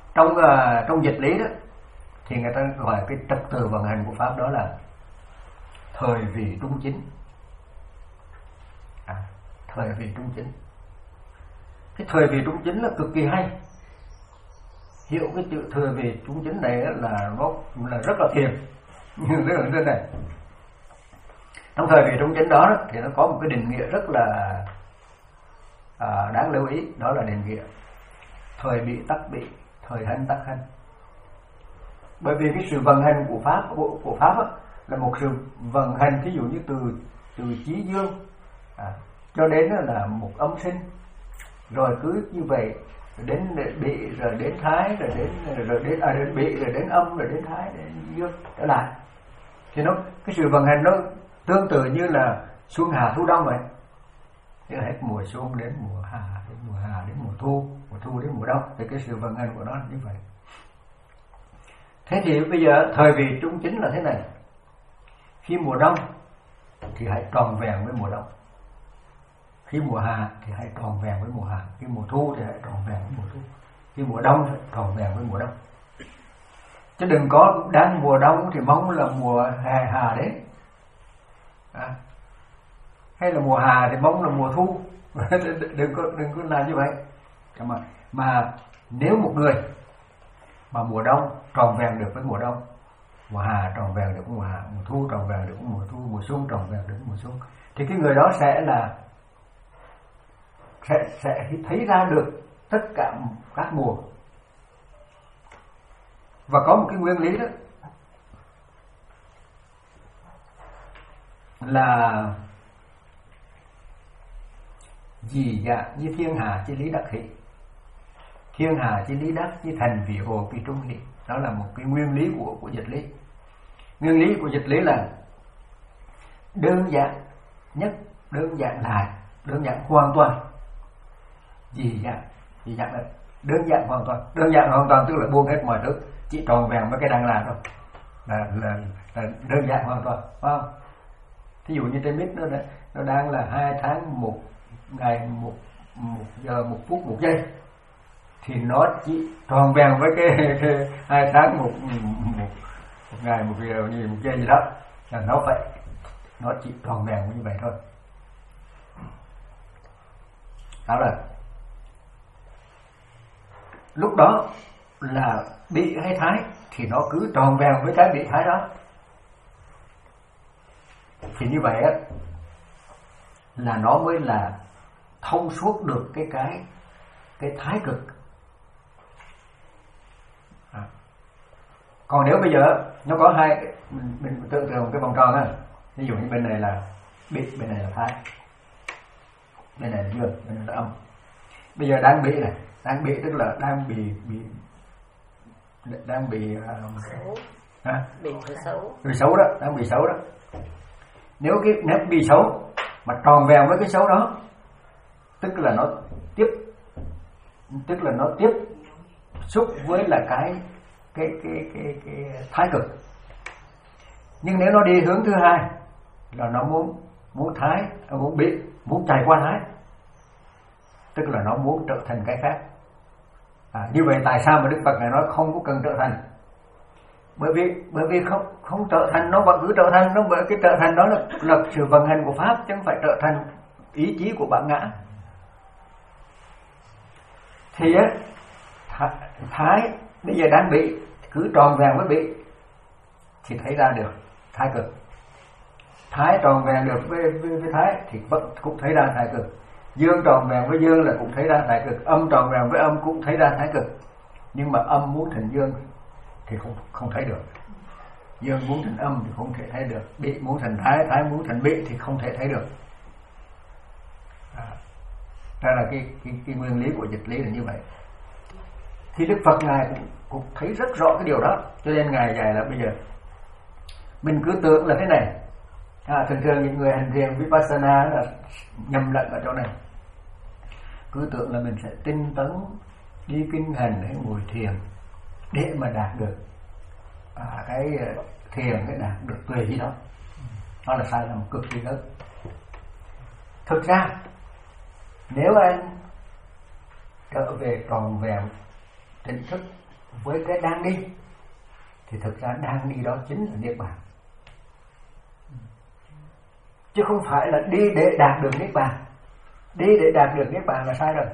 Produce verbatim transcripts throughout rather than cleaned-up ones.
trong uh, trong dịch lý đó thì người ta gọi cái trật tự vận hành của pháp đó là thời vị trung chính. À, thời vị trung chính. Cái thời vị trung chính là cực kỳ hay. Hiểu cái chữ thời vị trung chính này là nó là rất là thiền. Nhưng rất là thế này. Trong thời vị trung chính đó thì nó có một cái định nghĩa rất là à, đáng lưu ý, đó là định nghĩa thời bị tắc bị, thời hành tắc hành. Bởi vì cái sự vận hành của pháp của, của pháp á, là một sự vận hành, ví dụ như từ từ chí dương à, cho đến là một âm sinh, rồi cứ như vậy đến bị, rồi đến thái, rồi đến rồi đến à, đến bị, rồi đến âm, rồi đến thái, đến dương trở lại. Thì nó cái sự vận hành nó tương tự như là xuân hạ thu đông vậy. Thì hết mùa xuân đến mùa hạ, đến mùa hạ đến mùa thu, mùa thu đến mùa đông, thì cái sự vận hành của nó là như vậy. Thế thì bây giờ thời vị trung chính là thế này. Khi mùa đông thì hãy tròn vẹn với mùa đông. Khi mùa hạ thì hãy tròn vẹn với mùa hạ. Khi mùa thu thì hãy tròn vẹn với mùa thu. Khi mùa đông thì tròn vẹn với mùa đông. Chứ đừng có đang mùa đông thì mong là mùa hè hạ đến à. Hay là mùa hạ thì mong là mùa thu. Đừng có đừng có làm như vậy. Mà, mà nếu một người mà mùa đông tròn vẹn được với mùa đông, mùa hạ tròn vẹn được với mùa hạ, mùa thu tròn vẹn được với mùa thu, mùa xuân tròn vẹn được với mùa xuân, thì cái người đó sẽ là sẽ sẽ thấy ra được tất cả các mùa. Và có một cái nguyên lý đó là gì dạ như thiên hà chi lý đắc hỷ, thiên hà chi lý đắc như thành vị hồ kỳ trung hỷ. Đó là một cái nguyên lý của của dịch lý. Nguyên lý của dịch lý là đơn giản nhất, đơn giản lại, đơn giản hoàn toàn. Gì dạ, gì dạ là đơn giản hoàn toàn. Đơn giản hoàn toàn tức là buông hết mọi thứ, chỉ tròn vẹn với cái đang làm thôi. Là, là, là đơn giản hoàn toàn, phải không? Thí dụ như trên mít nó nó đang là hai tháng một ngày một một giờ một phút một giây, thì nó chỉ tròn vẹn với cái, cái hai tháng một, một một ngày một giờ như một giây gì đó, là nó phải nó chỉ tròn vẹn như vậy thôi. Đó là lúc đó là bị hay thái thì nó cứ tròn vẹn với cái bị thái đó. Thì như vậy á là nó mới là thông suốt được cái cái cái thái cực. À. Còn nếu bây giờ nó có hai, mình, mình tưởng tượng cái vòng tròn á, ví dụ như bên này là bị, bên này là thái, bên này là dương, bên này là âm. Bây giờ đang bị này, đang bị tức là đang bị bị đang bị uh, à, bị xấu, bị xấu đó, đang bị xấu đó. Nếu cái nếu bị xấu mà tròn vẹn với cái xấu đó, tức là nó tiếp tức là nó tiếp xúc với là cái cái cái cái cái thái cực. Nhưng nếu nó đi hướng thứ hai là nó muốn muốn thái, nó muốn bị, muốn chạy qua thái, tức là nó muốn trở thành cái khác. À, như vậy tại sao mà Đức Phật này nói không có cần trở thành? Bởi vì bởi vì không không trở thành, nó vẫn cứ trở thành, nó bởi cái trở thành đó là là sự vận hành của pháp, chứ không phải trở thành ý chí của bản ngã. Thì á thái bây giờ đang bị, cứ tròn vẹn với bị thì thấy ra được thái cực. Thái tròn vẹn được với, với, với thái thì vẫn cũng thấy ra thái cực. Dương tròn vẹn với dương là cũng thấy ra thái cực. Âm tròn vẹn với âm cũng thấy ra thái cực. Nhưng mà âm muốn thành dương thì không không thấy được. Dương muốn thành âm thì không thể thấy được. Bị muốn thành thái, thái muốn thành bị thì không thể thấy được. À, đó là cái, cái, cái nguyên lý của dịch lý là như vậy. Thì Đức Phật Ngài cũng, cũng thấy rất rõ cái điều đó. Cho nên Ngài dạy là bây giờ mình cứ tưởng là thế này. À, thường thường những người hành thiền Vipassana là nhầm lẫn ở chỗ này. Cứ tưởng là mình sẽ tinh tấn đi kinh hành hay ngồi thiền để mà đạt được à, cái thiền, cái đạt được tuệ gì đó. Đó là sai lầm cực kỳ lớn. Thực ra nếu anh trở về tròn vẹn tỉnh thức với cái đang đi, thì thực ra đang đi đó chính là niết bàn, chứ không phải là đi để đạt được niết bàn. Đi để đạt được niết bàn là sai rồi.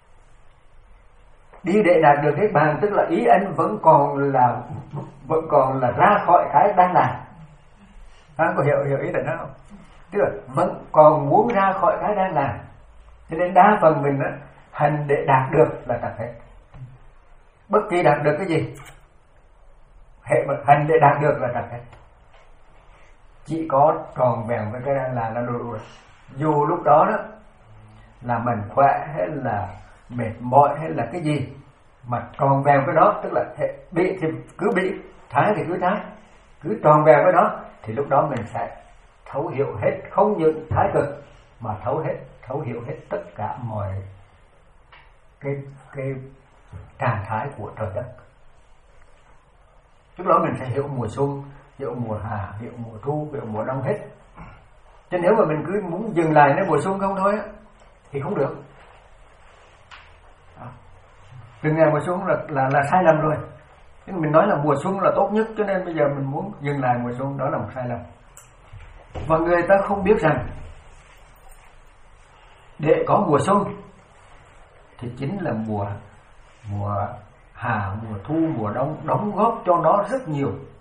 Đi để đạt được niết bàn tức là ý anh vẫn còn là vẫn còn là ra khỏi cái đang làm. Anh có hiểu hiểu ý là đó không? Tức là vẫn còn muốn ra khỏi cái đang làm. Cho nên đa phần mình á, hành để đạt được là trật hết. Bất kỳ đạt được cái gì, hệ mà hành để đạt được là trật hết. Chỉ có tròn vẹn với cái đang làm là đủ rồi. Dù lúc đó đó là mình khỏe hay là mệt mỏi hay là cái gì, mà tròn vẹn với đó, tức là bị thì cứ bị, thái thì cứ thái, cứ tròn vẹn với đó, thì lúc đó mình sẽ thấu hiểu hết, không những thái cực mà thấu hết, thấu hiểu hết tất cả mọi cái cái trạng thái của trời đất. Lúc đó mình sẽ hiểu mùa xuân, hiểu mùa hạ, hiểu mùa thu, hiểu mùa đông hết. Chứ nếu mà mình cứ muốn dừng lại đến mùa xuân không thôi á, thì không được. Từng ngày mùa xuân là là là sai lầm rồi. Chứ mình nói là mùa xuân là tốt nhất, cho nên bây giờ mình muốn dừng lại mùa xuân, đó là một sai lầm. Và người ta không biết rằng để có mùa xuân thì chính là mùa mùa hạ, mùa thu, mùa đông đóng góp cho nó rất nhiều.